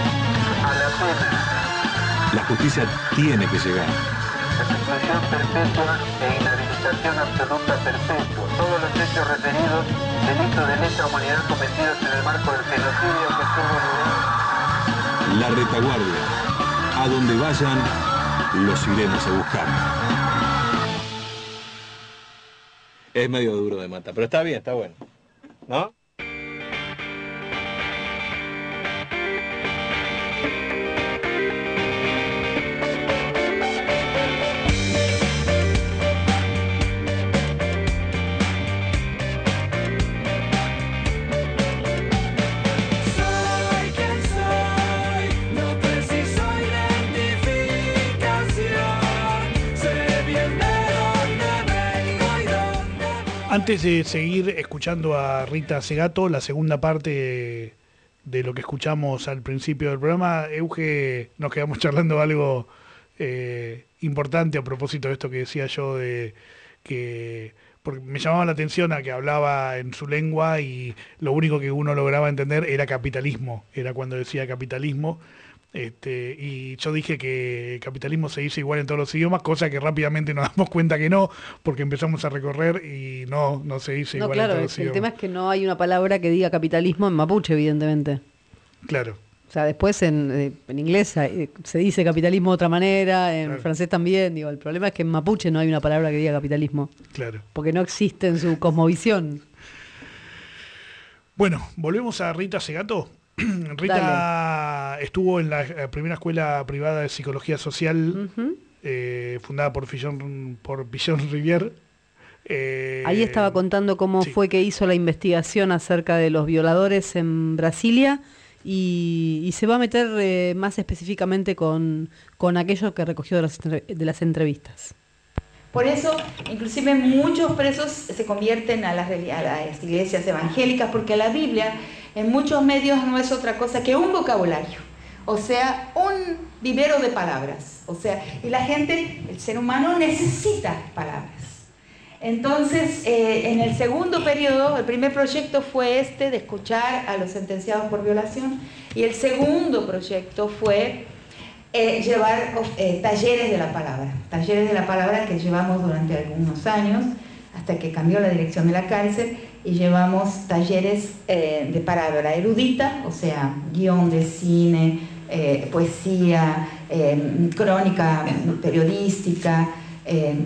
La justicia tiene que llegar. Exclusión perpetua e inhabilitación absoluta perpetua. Todos los hechos referidos, delitos de lesa humanidad cometidos en el marco del genocidio que tuvo lugar. La retaguardia. A donde vayan, los iremos a buscar. Es medio duro de matar, pero está bien, está bueno. ¿No? Antes de seguir escuchando a Rita Segato, la segunda parte de lo que escuchamos al principio del programa, Euge, nos quedamos charlando algo eh, importante a propósito de esto que decía yo, de que porque me llamaba la atención a que hablaba en su lengua y lo único que uno lograba entender era capitalismo, era cuando decía capitalismo. Este, y yo dije que capitalismo se dice igual en todos los idiomas, cosa que rápidamente nos damos cuenta que no, porque empezamos a recorrer y no, no se dice no, igual claro, en todos los el idiomas. El tema es que no hay una palabra que diga capitalismo en mapuche, evidentemente. Claro. O sea, después en, en inglés se dice capitalismo de otra manera, en claro. francés también. Digo, el problema es que en mapuche no hay una palabra que diga capitalismo. Claro. Porque no existe en su cosmovisión. Bueno, volvemos a Rita Segato. Rita Dale. Estuvo en la primera escuela privada de psicología social, uh-huh. eh, fundada por Fillon, por Pillon Rivière. Eh, Ahí estaba contando cómo sí. fue que hizo la investigación acerca de los violadores en Brasilia y, y se va a meter eh, más específicamente con, con aquello que recogió de las, de las entrevistas. Por eso, inclusive muchos presos se convierten a las, a las iglesias evangélicas, porque la Biblia en muchos medios no es otra cosa que un vocabulario, o sea, un vivero de palabras. O sea, y la gente, el ser humano necesita palabras. Entonces, eh, en el segundo periodo, el primer proyecto fue este, de escuchar a los sentenciados por violación, y el segundo proyecto fue eh, llevar eh, talleres de la palabra, talleres de la palabra que llevamos durante algunos años, hasta que cambió la dirección de la cárcel, y llevamos talleres eh, de palabra erudita, o sea, guión de cine, eh, poesía, eh, crónica periodística, eh,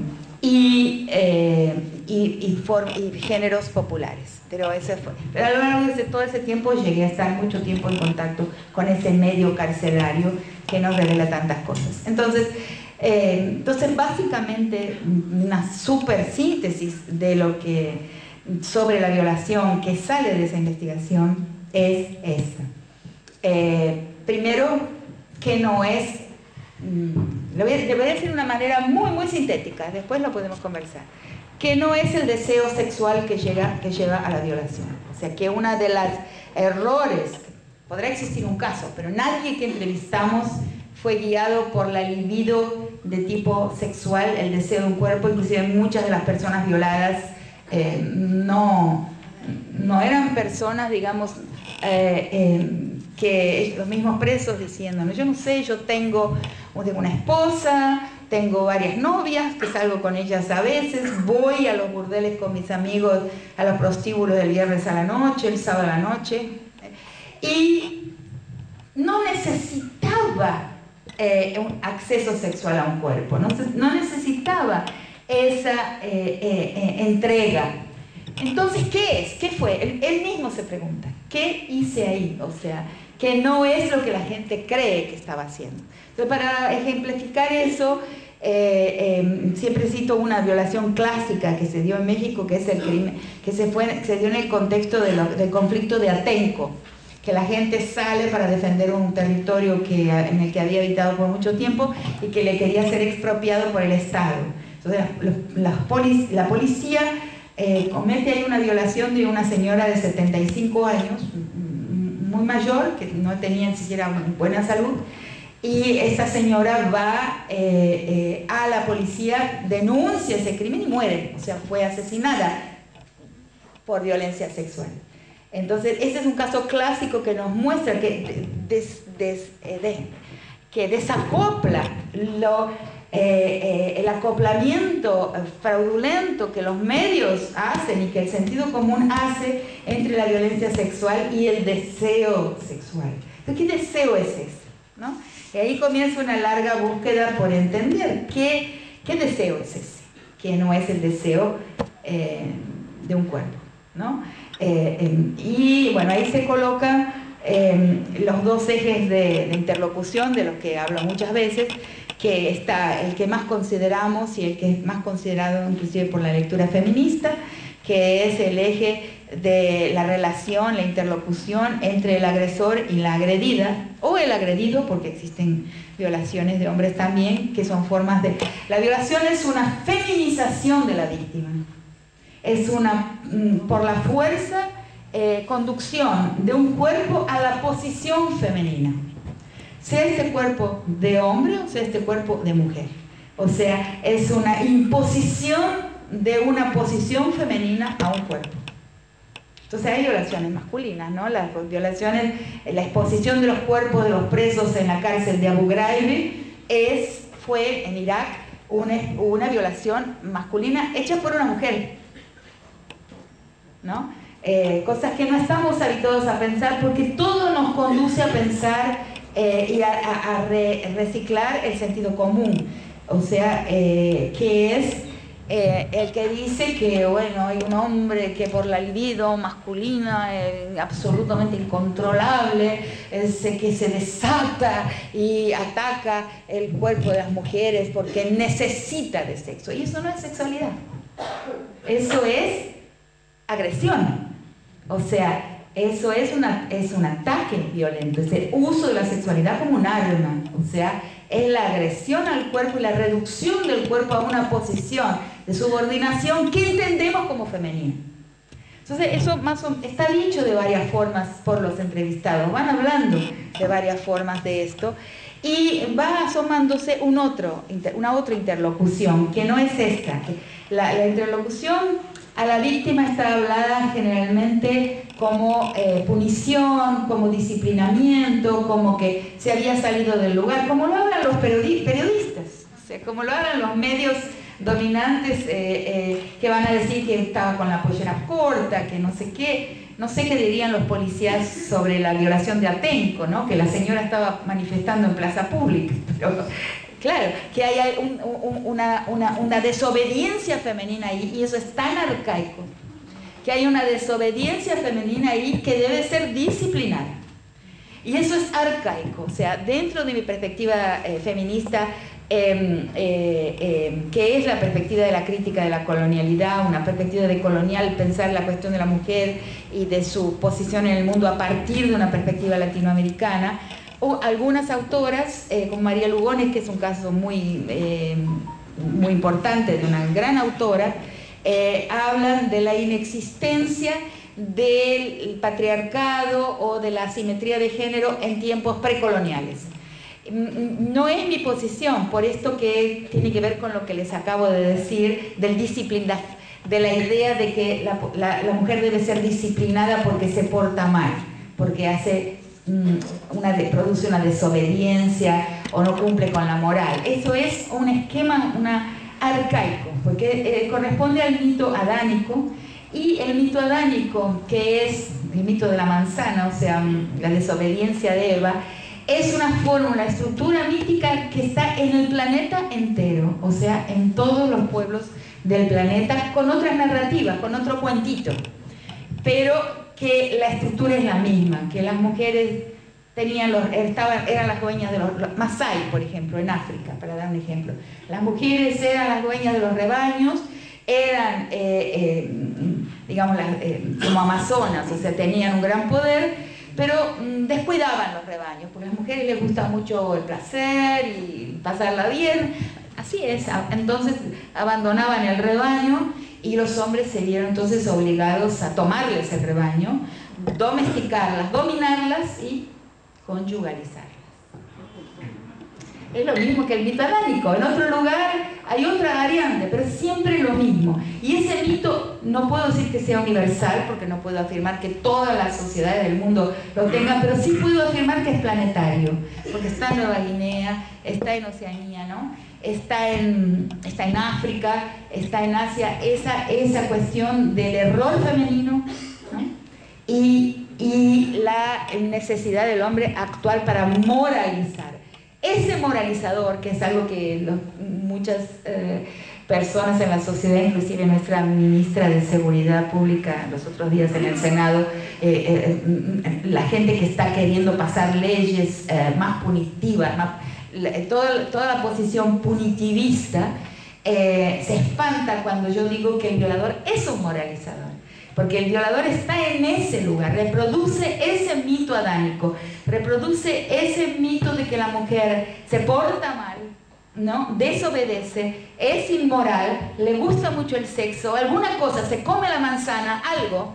y, eh, y, y, for, y géneros populares. Pero, eso fue. Pero a lo largo de todo ese tiempo llegué a estar mucho tiempo en contacto con ese medio carcelario que nos revela tantas cosas. Entonces, eh, entonces básicamente una super síntesis de lo que sobre la violación que sale de esa investigación es esta. Eh, primero, que no es, mmm, lo voy, le voy a decir de una manera muy muy sintética, después lo podemos conversar, que no es el deseo sexual que, llega, que lleva a la violación. O sea, que uno de los errores, podrá existir un caso, pero nadie que entrevistamos fue guiado por la libido de tipo sexual, el deseo de un cuerpo. Inclusive muchas de las personas violadas eh, no, no eran personas, digamos, eh, eh, que los mismos presos diciendo, no, yo no sé, yo tengo, tengo una esposa, tengo varias novias, que salgo con ellas a veces, voy a los burdeles con mis amigos, a los prostíbulos del viernes a la noche, el sábado a la noche, y no necesitaba eh, un acceso sexual a un cuerpo, no, no necesitaba esa eh, eh, entrega. Entonces, ¿qué es? ¿Qué fue? Él, él mismo se pregunta, ¿qué hice ahí? O sea, que no es lo que la gente cree que estaba haciendo. Entonces, para ejemplificar eso, eh, eh, siempre cito una violación clásica que se dio en México, que es el crimen, que se, fue, se dio en el contexto de lo, del conflicto de Atenco, que la gente sale para defender un territorio que, en el que había habitado por mucho tiempo y que le quería ser expropiado por el Estado. Entonces, la, la, polic la policía eh, comete ahí una violación de una señora de setenta y cinco años, muy mayor, que no tenía ni siquiera buena salud, y esa señora va eh, eh, a la policía, denuncia ese crimen y muere, o sea, fue asesinada por violencia sexual. Entonces, ese es un caso clásico que nos muestra que, des, des, eh, de, que desacopla lo, eh, eh, el acoplamiento fraudulento que los medios hacen y que el sentido común hace entre la violencia sexual y el deseo sexual. Entonces, ¿qué deseo es ese? ¿No? Y ahí comienza una larga búsqueda por entender qué, qué deseo es ese, que no es el deseo eh, de un cuerpo, ¿no? Eh, eh, y bueno, ahí se colocan eh, los dos ejes de, de interlocución de los que hablo muchas veces, que está el que más consideramos y el que es más considerado inclusive por la lectura feminista, que es el eje de la relación, la interlocución entre el agresor y la agredida, o el agredido, porque existen violaciones de hombres también, que son formas de... La violación es una feminización de la víctima, es una, por la fuerza, eh, conducción de un cuerpo a la posición femenina, sea este cuerpo de hombre o sea este cuerpo de mujer. O sea, es una imposición de una posición femenina a un cuerpo. Entonces hay violaciones masculinas, ¿no? Las violaciones, la exposición de los cuerpos de los presos en la cárcel de Abu Ghraib es, fue en Irak una, una violación masculina hecha por una mujer, ¿no? Eh, cosas que no estamos habituados a pensar, porque todo nos conduce a pensar eh, y a, a, a re, reciclar el sentido común. O sea, eh, que es eh, el que dice que, bueno, hay un hombre que por la libido masculina eh, absolutamente incontrolable, es, que se desata y ataca el cuerpo de las mujeres porque necesita de sexo. Y eso no es sexualidad, eso es agresión. O sea, eso es, una, es un ataque violento, es el uso de la sexualidad como un arma. O sea, es la agresión al cuerpo y la reducción del cuerpo a una posición de subordinación que entendemos como femenina. Entonces, eso más o, está dicho de varias formas por los entrevistados, van hablando de varias formas de esto, y va asomándose un otro, una otra interlocución, que no es esta. La, la interlocución a la víctima está hablada generalmente como eh, punición, como disciplinamiento, como que se había salido del lugar, como lo hablan los periodistas, o sea, como lo hablan los medios dominantes eh, eh, que van a decir que estaba con la pollera corta, que no sé qué, no sé qué dirían los policías sobre la violación de Atenco, ¿no? Que la señora estaba manifestando en plaza pública, pero Claro, que hay un, un, una, una, una desobediencia femenina ahí, y eso es tan arcaico, que hay una desobediencia femenina ahí que debe ser disciplinada. Y eso es arcaico, o sea, dentro de mi perspectiva eh, feminista, eh, eh, eh, que es la perspectiva de la crítica de la colonialidad, una perspectiva de colonial, pensar la cuestión de la mujer y de su posición en el mundo a partir de una perspectiva latinoamericana, o algunas autoras, eh, como María Lugones, que es un caso muy, eh, muy importante, de una gran autora, eh, hablan de la inexistencia del patriarcado o de la asimetría de género en tiempos precoloniales. No es mi posición, por esto que tiene que ver con lo que les acabo de decir, del disciplina, de la idea de que la, la, la mujer debe ser disciplinada porque se porta mal, porque hace una, produce una desobediencia o no cumple con la moral. Eso es un esquema una, arcaico, porque eh, corresponde al mito adánico. Y el mito adánico, que es el mito de la manzana, o sea, la desobediencia de Eva, es una fórmula, estructura mítica que está en el planeta entero, o sea, en todos los pueblos del planeta, con otras narrativas, con otro cuentito, pero que la estructura es la misma, que las mujeres tenían los, estaban, eran las dueñas de los, los Masái, por ejemplo, en África, para dar un ejemplo. Las mujeres eran las dueñas de los rebaños, eran, eh, eh, digamos, las, eh, como amazonas, o sea, tenían un gran poder, pero mm, descuidaban los rebaños, porque a las mujeres les gusta mucho el placer y pasarla bien, así es, entonces abandonaban el rebaño y los hombres se vieron entonces obligados a tomarles el rebaño, domesticarlas, dominarlas y conyugalizarlas. Es lo mismo que el mito adánico. En otro lugar hay otra variante, pero es siempre lo mismo. Y ese mito no puedo decir que sea universal, porque no puedo afirmar que todas las sociedades del mundo lo tengan, pero sí puedo afirmar que es planetario, porque está en Nueva Guinea, está en Oceanía, ¿no? Está en, está en África, está en Asia, esa, esa cuestión del error femenino, ¿no? y, y la necesidad del hombre actual para moralizar. Ese moralizador, que es algo que los, muchas eh, personas en la sociedad, inclusive nuestra ministra de Seguridad Pública los otros días en el Senado, eh, eh, la gente que está queriendo pasar leyes eh, más punitivas, más, la, toda, toda la posición punitivista, eh, se espanta cuando yo digo que el violador es un moralizador. Porque el violador está en ese lugar, reproduce ese mito adánico, reproduce ese mito de que la mujer se porta mal, ¿no? Desobedece, es inmoral, le gusta mucho el sexo, alguna cosa, se come la manzana, algo,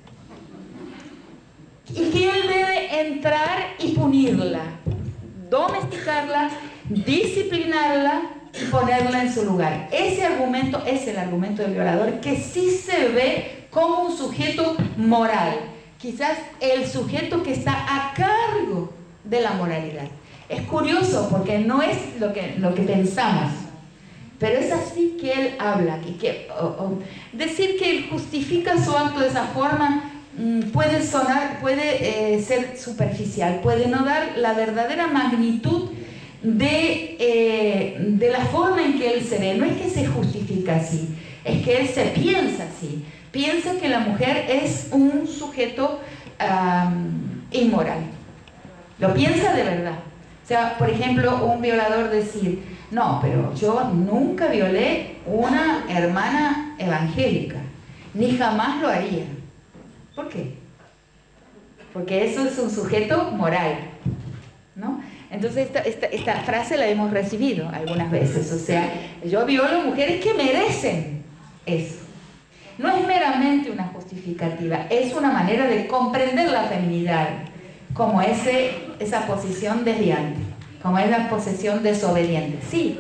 y que él debe entrar y punirla, domesticarla, disciplinarla y ponerla en su lugar. Ese argumento es el argumento del violador, que sí se ve como un sujeto moral, quizás el sujeto que está a cargo de la moralidad. Es curioso porque no es lo que, lo que pensamos, pero es así que él habla. Y que, o, o, decir que él justifica su acto de esa forma mmm, puede sonar, puede eh, ser superficial, puede no dar la verdadera magnitud de, eh, de la forma en que él se ve. No es que se justifica así, es que él se piensa así. Piensa que la mujer es un sujeto um, inmoral. Lo piensa de verdad. O sea, por ejemplo, un violador decir, no, pero yo nunca violé una hermana evangélica, ni jamás lo haría. ¿Por qué? Porque eso es un sujeto moral, ¿no? Entonces esta, esta, esta frase la hemos recibido algunas veces. O sea, yo violo mujeres que merecen eso. No es meramente una justificativa, es una manera de comprender la feminidad como ese, esa posición desviante, como esa posición desobediente. Sí.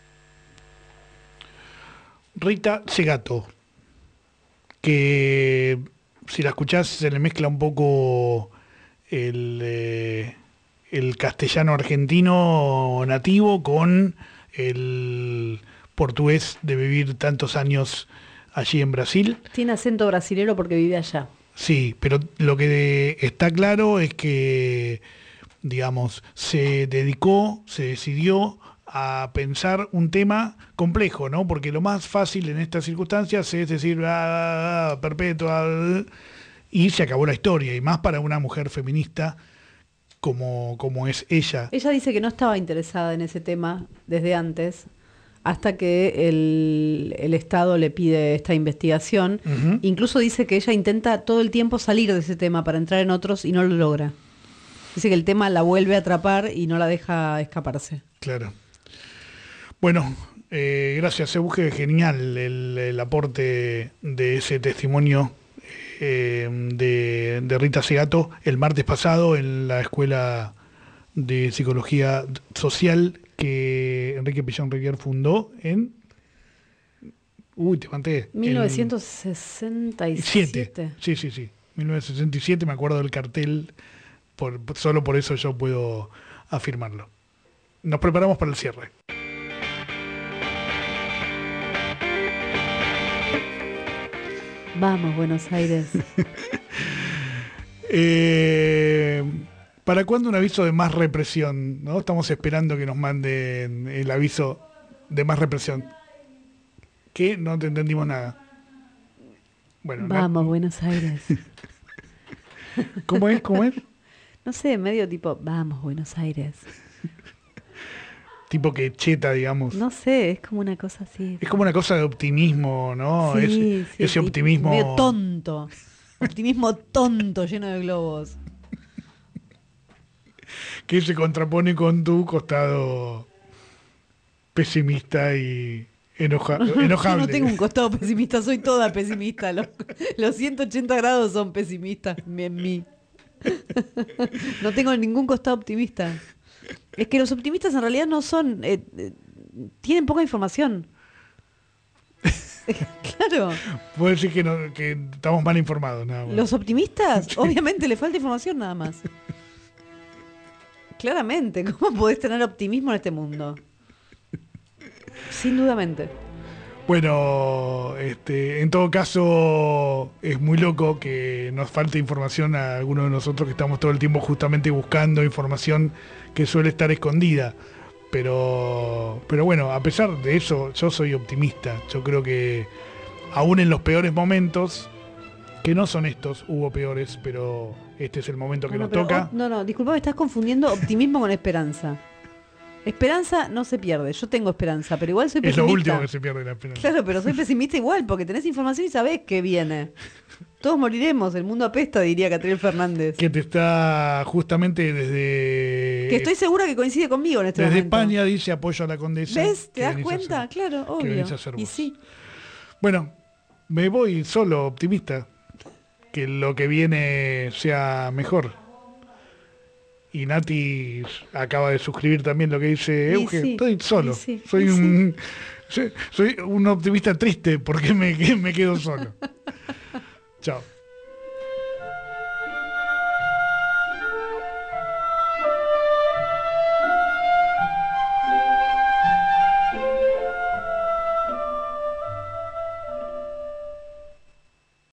Rita Segato, que si la escuchás se le mezcla un poco el, eh, el castellano argentino nativo con el portugués de vivir tantos años allí en Brasil. Tiene acento brasilero porque vive allá. Sí, pero lo que está claro es que, digamos, se dedicó, se decidió a pensar un tema complejo, ¿no? Porque lo más fácil en estas circunstancias es decir, ah, perpetua, y se acabó la historia, y más para una mujer feminista como, como es ella. Ella dice que no estaba interesada en ese tema desde antes, hasta que el, el Estado le pide esta investigación. Uh-huh. Incluso dice que ella intenta todo el tiempo salir de ese tema para entrar en otros y no lo logra. Dice que el tema la vuelve a atrapar y no la deja escaparse. Claro. Bueno, eh, gracias, Euge. Genial el, el aporte de ese testimonio eh, de, de Rita Segato el martes pasado en la Escuela de Psicología Social que Enrique Pillón Rivière fundó en... Uy, te manté. mil novecientos sesenta y siete. Sí, sí, sí. mil novecientos sesenta y siete, me acuerdo del cartel, por, solo por eso yo puedo afirmarlo. Nos preparamos para el cierre. Vamos, Buenos Aires. eh... ¿Para cuándo un aviso de más represión? ¿No? Estamos esperando que nos manden el aviso de más represión. ¿Qué? No te entendimos nada. Bueno, vamos, no... Buenos Aires. ¿Cómo es? ¿Cómo es? No sé, medio tipo, vamos, Buenos Aires. Tipo que cheta, digamos. No sé, es como una cosa así. Es como una cosa de optimismo, ¿no? Sí, es, sí, ese optimismo... Medio tonto. Optimismo tonto, lleno de globos. Que se contrapone con tu costado pesimista y enoja enojable. Yo no tengo un costado pesimista, soy toda pesimista. Los, los ciento ochenta grados son pesimistas en mí. No tengo ningún costado optimista. Es que los optimistas en realidad no son... Eh, eh, tienen poca información. Claro. Puedo decir que, no, que estamos mal informados, nada más. Los optimistas, obviamente, les falta información nada más. Claramente, ¿cómo podés tener optimismo en este mundo? Sin dudamente. Bueno, este, en todo caso es muy loco que nos falte información a algunos de nosotros que estamos todo el tiempo justamente buscando información que suele estar escondida. Pero, pero bueno, a pesar de eso, yo soy optimista. Yo creo que aún en los peores momentos, que no son estos, hubo peores, pero este es el momento que no, nos pero, toca. Oh, no, no, disculpame, estás confundiendo optimismo con esperanza. Esperanza no se pierde, yo tengo esperanza, pero igual soy pesimista. Es lo último que se pierde, la esperanza. Claro, pero soy pesimista igual, porque tenés información y sabés que viene. Todos moriremos, el mundo apesta, diría Catriel Fernández. Que te está justamente desde... Que estoy segura que coincide conmigo en este desde momento. Desde España dice apoyo a la condesa. ¿Ves? ¿Te das cuenta? Hacer, claro, obvio. Y sí. Bueno, me voy solo optimista. Que lo que viene sea mejor. Y Nati acaba de suscribir también lo que dice Euge. Sí, estoy solo. Sí, soy, un, sí. soy un optimista triste porque me, me quedo solo. Chao.